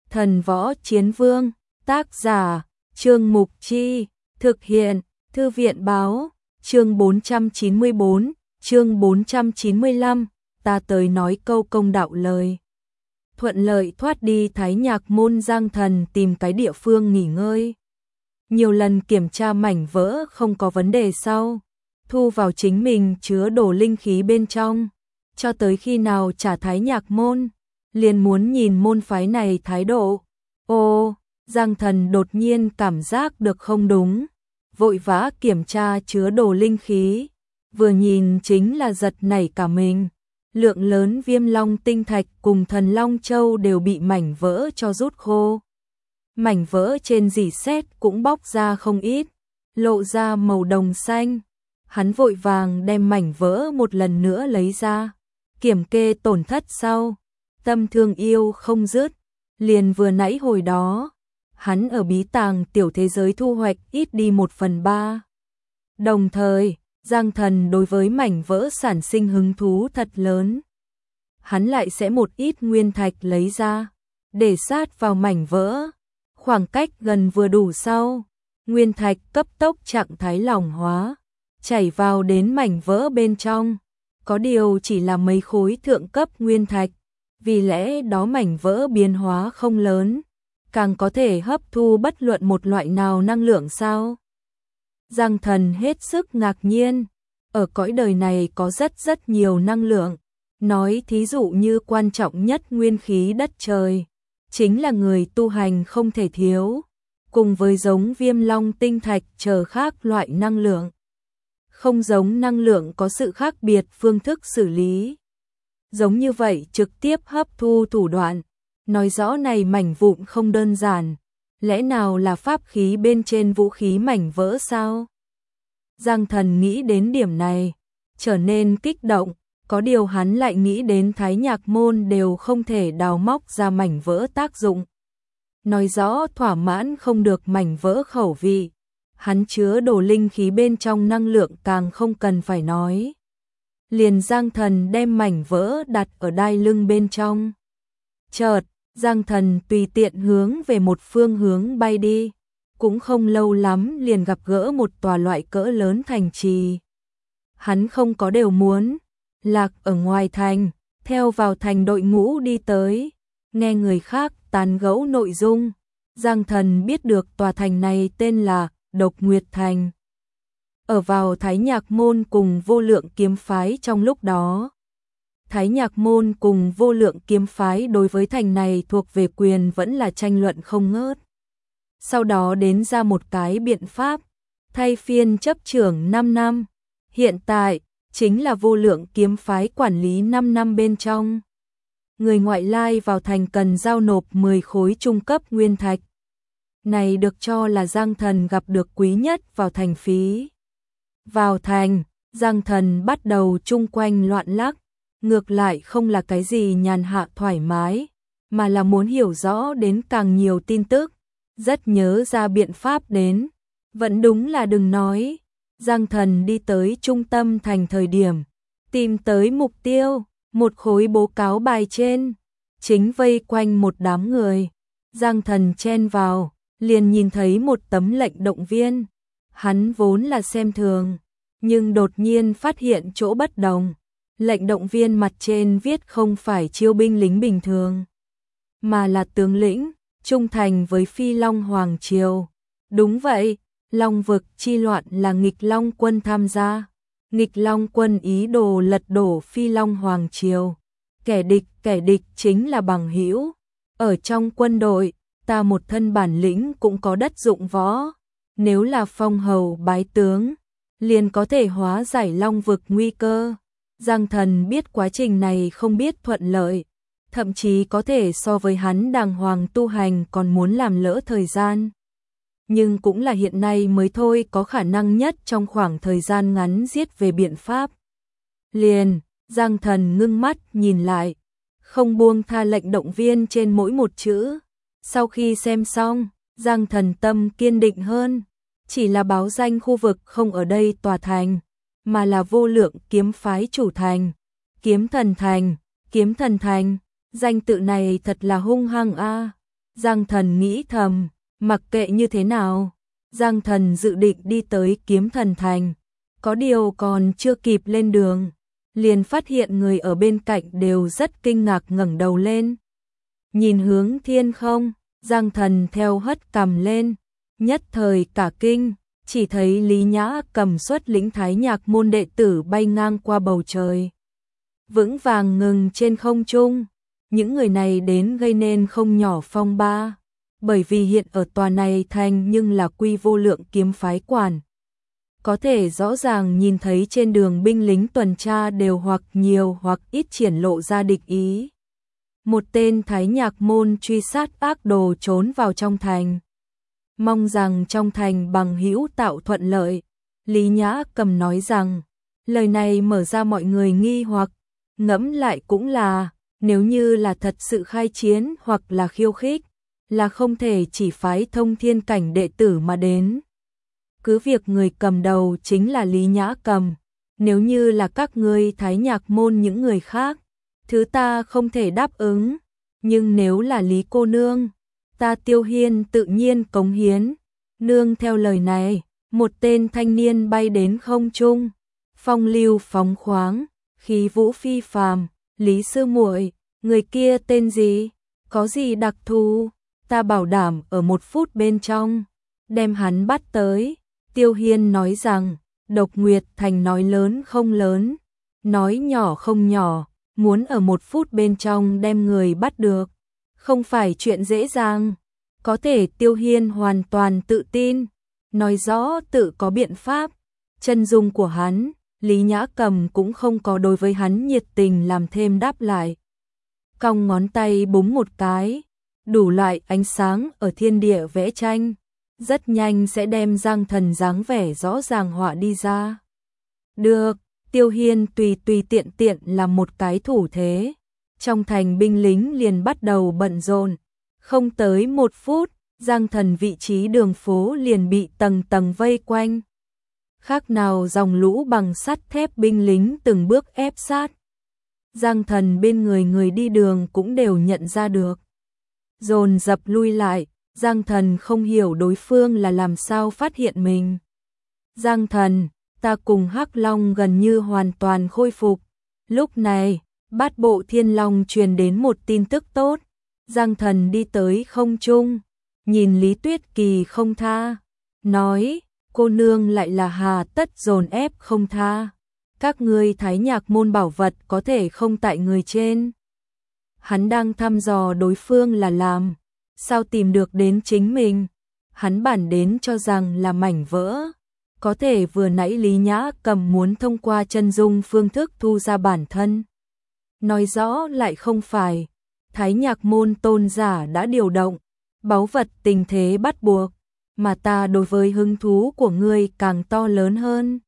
Thần Võ Chiến Vương, tác giả, Trương Mục Chi, thực hiện, Thư viện Báo, chương 494, chương 495, ta tới nói câu công đạo lời. Thuận lợi thoát đi Thái Nhạc Môn, Giang Thần tìm cái địa phương nghỉ ngơi. Nhiều lần kiểm tra mảnh vỡ không có vấn đề sau, thu vào chính mình chứa đồ linh khí bên trong, cho tới khi nào trả Thái Nhạc Môn, liền muốn nhìn môn phái này thái độ. Ô, Giang Thần đột nhiên cảm giác được không đúng, vội vã kiểm tra chứa đồ linh khí, vừa nhìn chính là giật nảy cả mình. Lượng lớn Viêm Long tinh thạch cùng Thần Long châu đều bị mảnh vỡ cho rút khô. Mảnh vỡ trên rỉ sét cũng bóc ra không ít, lộ ra màu đồng xanh. Hắn vội vàng đem mảnh vỡ một lần nữa lấy ra, kiểm kê tổn thất sau, tâm thương yêu không dứt. Liền vừa nãy hồi đó, hắn ở bí tàng tiểu thế giới thu hoạch ít đi 1/3. Đồng thời, Giang Thần đối với mảnh vỡ sản sinh hứng thú thật lớn. Hắn lại sẽ một ít nguyên thạch lấy ra, để sát vào mảnh vỡ. Khoảng cách gần vừa đủ sau, nguyên thạch cấp tốc trạng thái lỏng hóa, chảy vào đến mảnh vỡ bên trong. Có điều chỉ là mấy khối thượng cấp nguyên thạch, vì lẽ đó mảnh vỡ biến hóa không lớn, càng có thể hấp thu bất luận một loại nào năng lượng sao. Giang Thần hết sức ngạc nhiên, ở cõi đời này có rất nhiều năng lượng, nói thí dụ như quan trọng nhất nguyên khí đất trời, chính là người tu hành không thể thiếu, cùng với giống Viêm Long tinh thạch chờ khác loại năng lượng. Không giống năng lượng có sự khác biệt phương thức xử lý. Giống như vậy trực tiếp hấp thu thủ đoạn, nói rõ này mảnh vụn không đơn giản, lẽ nào là pháp khí bên trên vũ khí mảnh vỡ sao? Giang Thần nghĩ đến điểm này, trở nên kích động, có điều hắn lại nghĩ đến Thái Nhạc Môn đều không thể đào móc ra mảnh vỡ tác dụng. Nói rõ thỏa mãn không được mảnh vỡ khẩu vị, hắn chứa đồ linh khí bên trong năng lượng càng không cần phải nói. Liền Giang Thần đem mảnh vỡ đặt ở đai lưng bên trong. Chợt, Giang Thần tùy tiện hướng về một phương hướng bay đi, cũng không lâu lắm liền gặp gỡ một tòa loại cỡ lớn thành trì. Hắn không có đều muốn, lạc ở ngoài thành, theo vào thành đội ngũ đi tới, nghe người khác tán gẫu nội dung. Giang Thần biết được tòa thành này tên là Độc Nguyệt Thành. Ở vào Thái Nhạc Môn cùng Vô Lượng Kiếm Phái trong lúc đó. Thái Nhạc Môn cùng Vô Lượng Kiếm Phái đối với thành này thuộc về quyền vẫn là tranh luận không ngớt. Sau đó đến ra một cái biện pháp, thay phiên chấp trưởng 5 năm. Hiện tại, chính là Vô Lượng Kiếm Phái quản lý 5 năm bên trong. Người ngoại lai vào thành cần giao nộp 10 khối trung cấp nguyên thạch. Này được cho là Giang Thần gặp được quý nhất vào thành phí. Vào thành, Giang Thần bắt đầu chung quanh loạn lắc, ngược lại không là cái gì nhàn hạ thoải mái, mà là muốn hiểu rõ đến càng nhiều tin tức, rất nhớ ra biện pháp đến. Vẫn đúng là đừng nói, Giang Thần đi tới trung tâm thành thời điểm, tìm tới mục tiêu, một khối bố cáo bài trên, chính vây quanh một đám người. Giang Thần chen vào, liền nhìn thấy một tấm lệnh động viên. Hắn vốn là xem thường, nhưng đột nhiên phát hiện chỗ bất đồng. Lệnh động viên mặt trên viết không phải chiêu binh lính bình thường, mà là tướng lĩnh, trung thành với Phi Long Hoàng Triều. Đúng vậy, Long vực chi loạn là Nghịch Long quân tham gia. Nghịch Long quân ý đồ lật đổ Phi Long Hoàng Triều. Kẻ địch chính là bằng hữu. Ở trong quân đội, ta một thân bản lĩnh cũng có đất dụng võ. Nếu là phong hầu bái tướng, liền có thể hóa giải Long vực nguy cơ. Giang Thần biết quá trình này không biết thuận lợi, thậm chí có thể so với hắn đàng hoàng tu hành còn muốn làm lỡ thời gian. Nhưng cũng là hiện nay mới thôi có khả năng nhất trong khoảng thời gian ngắn giết về biện pháp. Liền, Giang Thần ngưng mắt nhìn lại, không buông tha lệnh động viên trên mỗi một chữ. Sau khi xem xong, Giang Thần tâm kiên định hơn, chỉ là báo danh khu vực không ở đây tòa thành, mà là Vô Lượng Kiếm Phái chủ thành, Kiếm Thần Thành, Kiếm Thần Thành. Danh tự này thật là hung hăng a. Giang Thần nghĩ thầm, mặc kệ như thế nào, Giang Thần dự định đi tới Kiếm Thần Thành, có điều còn chưa kịp lên đường, liền phát hiện người ở bên cạnh đều rất kinh ngạc ngẩng đầu lên. Nhìn hướng thiên không, Giang Thần theo hất cằm lên, nhất thời cả kinh, chỉ thấy Lý Nhã cầm xuất lĩnh Thái Nhạc môn đệ tử bay ngang qua bầu trời, vững vàng ngừng trên không trung. Những người này đến gây nên không nhỏ phong ba, bởi vì hiện ở tòa này thành nhưng là Quy Vô Lượng kiếm phái quản. Có thể rõ ràng nhìn thấy trên đường binh lính tuần tra đều hoặc nhiều hoặc ít triển lộ ra địch ý. Một tên Thái Nhạc môn truy sát ác đồ trốn vào trong thành. Mong rằng trong thành bằng hữu tạo thuận lợi. Lý Nhã cầm nói rằng, lời này mở ra mọi người nghi hoặc, ngẫm lại cũng là, nếu như là thật sự khai chiến hoặc là khiêu khích, là không thể chỉ phái thông thiên cảnh đệ tử mà đến. Cứ việc người cầm đầu chính là Lý Nhã cầm, nếu như là các ngươi Thái Nhạc môn những người khác, thứ ta không thể đáp ứng, nhưng nếu là Lý cô nương, ta Tiêu Hiên tự nhiên cống hiến. Nương theo lời này, một tên thanh niên bay đến không trung, phong lưu phóng khoáng, khí vũ phi phàm. Lý sư muội, người kia tên gì? Có gì đặc thù? Ta bảo đảm ở 1 phút bên trong đem hắn bắt tới. Tiêu Hiên nói rằng, Độc Nguyệt Thành nói lớn không lớn, nói nhỏ không nhỏ, muốn ở 1 phút bên trong đem người bắt được, không phải chuyện dễ dàng. Có thể Tiêu Hiên hoàn toàn tự tin, nói rõ tự có biện pháp. Chân dung của hắn, Lý Nhã cầm cũng không có đối với hắn nhiệt tình làm thêm đáp lại. Cong ngón tay búng một cái, đủ loại ánh sáng ở thiên địa vẽ tranh, rất nhanh sẽ đem Giang Thần dáng vẻ rõ ràng họa đi ra. Được, Tiêu Hiên tùy tiện làm một cái thủ thế, trong thành binh lính liền bắt đầu bận rộn. Không tới 1 phút, Giang Thần vị trí đường phố liền bị tầng tầng vây quanh. Khác nào dòng lũ bằng sắt thép binh lính từng bước ép sát. Giang Thần bên người đi đường cũng đều nhận ra được. Dồn dập lui lại, Giang Thần không hiểu đối phương là làm sao phát hiện mình. Giang Thần, ta cùng Hắc Long gần như hoàn toàn khôi phục. Lúc này, Bát Bộ Thiên Long truyền đến một tin tức tốt. Giang Thần đi tới không trung, nhìn Lý Tuyết Kỳ không tha, nói, cô nương lại là hà tất dồn ép không tha. Các ngươi Thái Nhạc môn bảo vật có thể không tại người trên. Hắn đang thăm dò đối phương là làm, sao tìm được đến chính mình. Hắn bản đến cho rằng là mảnh vỡ. Có thể vừa nãy Lý Nhã cầm muốn thông qua chân dung phương thức thu ra bản thân. Nói rõ lại không phải. Thái Nhạc môn tôn giả đã điều động, báu vật tình thế bắt buộc, mà ta đối với hứng thú của ngươi càng to lớn hơn.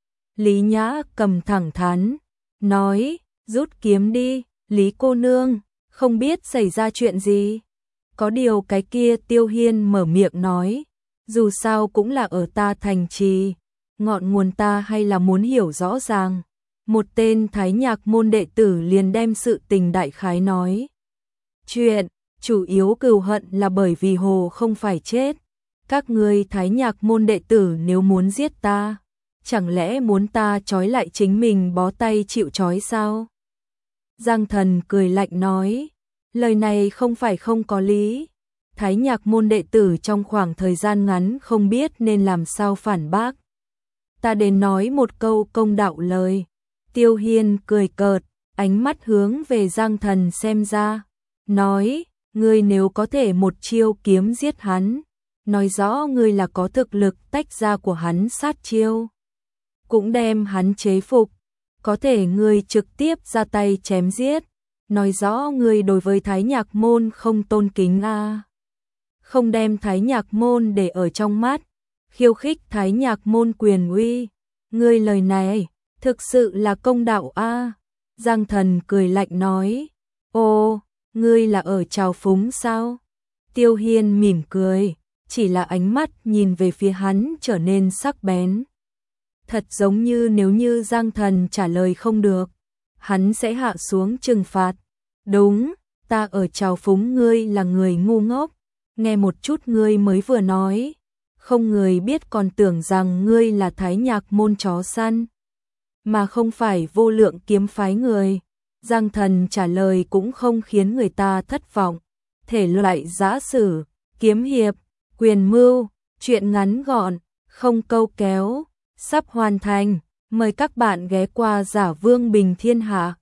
Lý Nhã cầm thẳng thắn, nói, rút kiếm đi, Lý cô nương, không biết xảy ra chuyện gì. Có điều cái kia Tiêu Hiên mở miệng nói, dù sao cũng là ở ta thành trì, ngọn nguồn ta hay là muốn hiểu rõ ràng. Một tên Thái Nhạc môn đệ tử liền đem sự tình đại khái nói. Chuyện, chủ yếu cừu hận là bởi vì Hồ không phải chết. Các ngươi Thái Nhạc môn đệ tử nếu muốn giết ta, chẳng lẽ muốn ta trói lại chính mình bó tay chịu trói sao? Giang Thần cười lạnh nói, lời này không phải không có lý. Thái Nhạc môn đệ tử trong khoảng thời gian ngắn không biết nên làm sao phản bác. Ta đến nói một câu công đạo lời. Tiêu Hiên cười cợt, ánh mắt hướng về Giang Thần xem ra, nói, ngươi nếu có thể một chiêu kiếm giết hắn, nói rõ ngươi là có thực lực tách ra của hắn sát chiêu, cũng đem hắn chế phục. Có thể ngươi trực tiếp ra tay chém giết, nói rõ ngươi đối với Thái Nhạc môn không tôn kính a. Không đem Thái Nhạc môn để ở trong mắt, khiêu khích Thái Nhạc môn quyền uy. Ngươi lời này thực sự là công đạo a. Giang Thần cười lạnh nói, ô, ngươi là ở trào phúng sao? Tiêu Hiên mỉm cười, chỉ là ánh mắt nhìn về phía hắn trở nên sắc bén. Thật giống như nếu như Giang Thần trả lời không được, hắn sẽ hạ xuống trừng phạt. Đúng, ta ở trào phúng ngươi là người ngu ngốc. nghe một chút ngươi mới vừa nói, không người biết còn tưởng rằng ngươi là Thái Nhạc môn chó săn, mà không phải Vô Lượng kiếm phái người. Giang Thần trả lời cũng không khiến người ta thất vọng. Thể loại giã sử, kiếm hiệp, quyền mưu, truyện ngắn gọn, không câu kéo, sắp hoàn thành. Mời các bạn ghé qua Giả Vương Bình Thiên Hạ.